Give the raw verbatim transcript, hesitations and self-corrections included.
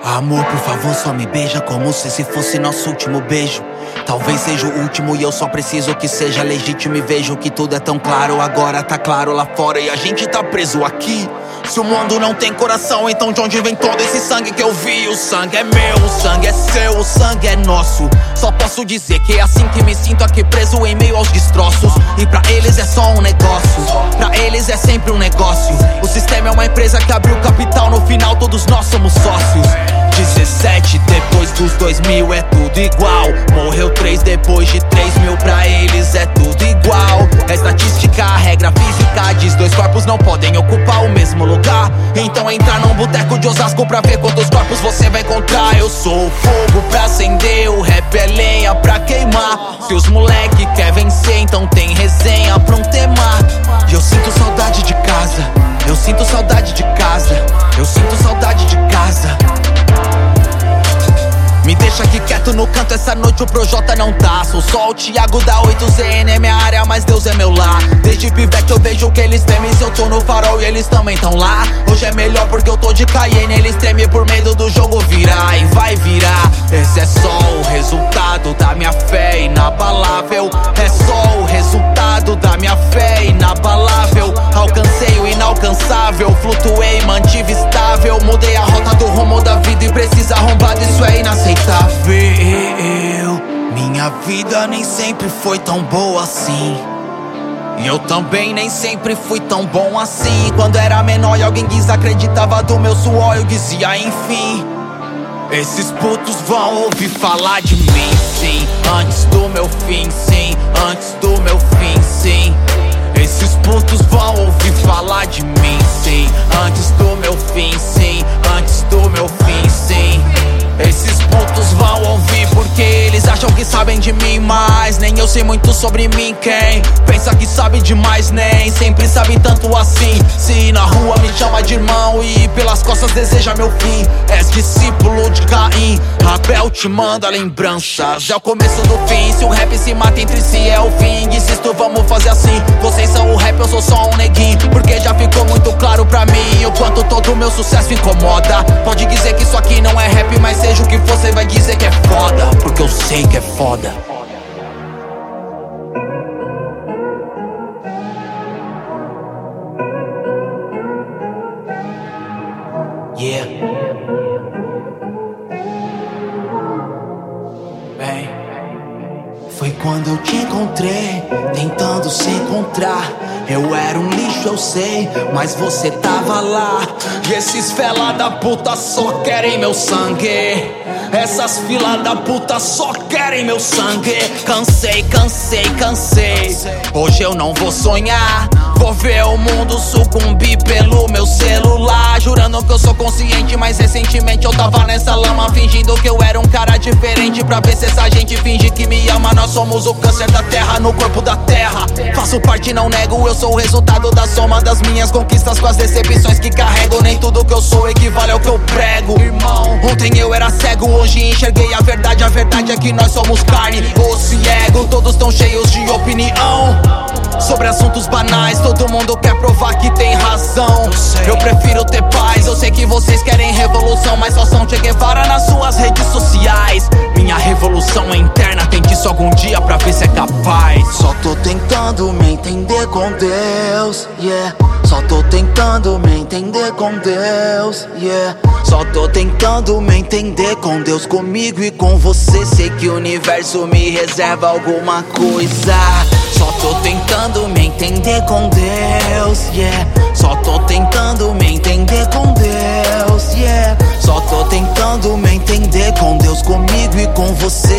Amor, por favor, só me beija como se esse fosse nosso último beijo. Talvez seja o último e eu só preciso que seja legítimo. E vejo que tudo é tão claro, agora tá claro lá fora e a gente tá preso aqui. Se o mundo não tem coração, então de onde vem todo esse sangue que eu vi? O sangue é meu, o sangue é seu, o sangue é nosso. Só posso dizer que é assim que me sinto aqui preso em meio aos destroços. E pra eles é só um negócio, pra eles é sempre um negócio. O sistema é uma empresa que abriu capital, no final todos nós somos sócios. Dezessete depois dos dois mil é tudo igual. Morreu três depois de três mil, pra eles é tudo igual. É estatística, a regra física diz dois corpos não podem ocupar o mesmo lugar. Então entra num boteco de Osasco pra ver quantos corpos você vai encontrar. Eu sou o fogo pra acender, o rap é lenha pra queimar. Se os moleque quer vencer, então tem resenha pra um tema. E eu sinto saudade de casa, eu sinto saudade de casa, eu sinto saudade de casa. Me deixa aqui quieto no canto, essa noite o Projota não tá. Sou só o Thiago da oito Z N, é minha área, mas Deus é meu lar. Desde pivete eu vejo que eles temem, se eu tô no farol e eles também tão lá. Hoje é melhor porque eu tô de Cayenne, eles tremem por medo do jogo virar. E vai virar, esse é só o resultado da minha fé inabalável. É só o resultado da minha fé inabalável. Alcancei o inalcançável, flutuei, mantive estável. Mudei a rota do rumo da vida e precisa arrombado, isso é inaceitável. Minha vida nem sempre foi tão boa assim, e eu também nem sempre fui tão bom assim. Quando era menor e alguém desacreditava do meu suor, eu dizia enfim. Esses putos vão ouvir falar de mim, sim. Antes do meu fim, sim. Antes do meu fim, sim. Esses putos vão ouvir falar de mim, sim. Antes do meu fim, sim. Antes do meu fim, sim. Esses putos vão ouvir porque eles acham que sabem de mim, mas nem eu sei muito sobre mim. Quem pensa que sabe demais nem sempre sabe tanto assim. Se na rua me chama de irmão e pelas costas deseja meu fim, és discípulo de Caim, Abel te manda lembranças. É o começo do fim, se o rap se mata entre si é o fim. Insisto, vamos fazer assim, vocês são o rap, eu sou só um neguinho. Porque já ficou muito claro pra mim o quanto todo meu sucesso incomoda. Pode dizer que isso aqui não é rap, mas seja o que for, você vai dizer que é foda, porque eu sei que é foda. Yeah. Bem, foi quando eu te encontrei, tentando se encontrar. Eu era um lixo, eu sei, mas você tava lá. E esses fela da puta só querem meu sangue. Essas fila da puta só querem meu sangue. Cansei, cansei, cansei. Hoje eu não vou sonhar, vou ver o mundo sucumbir pelo meu celular. Jurando que eu sou consciente, mas recentemente eu tava nessa lama, fingindo que eu era um cara diferente, pra ver se essa gente finge que me ama. Nós somos o câncer da terra no corpo da terra. Faço parte, não nego, eu sou o resultado da soma das minhas conquistas com as decepções que carrego. Nem tudo que eu sou equivale ao que eu prego, irmão. Ontem eu era cego, hoje enxerguei a verdade. A verdade é que nós somos carne, osso e ego. Todos tão cheios de opinião sobre assuntos banais, todo mundo quer provar que tem razão. Eu prefiro ter paz, eu sei que vocês querem revolução, mas só são Che Guevara nas suas redes sociais. Minha revolução é interna, tente isso algum dia pra ver se é capaz. Só tô tentando me entender com Deus, yeah. Só tô tentando me entender com Deus, yeah. Só tô tentando me entender com Deus, comigo e com você. Sei que o universo me reserva alguma coisa. Só tô tentando me entender com Deus, yeah. Só tô tentando me entender com Deus, yeah. Só tô tentando me entender com Deus, comigo e com você.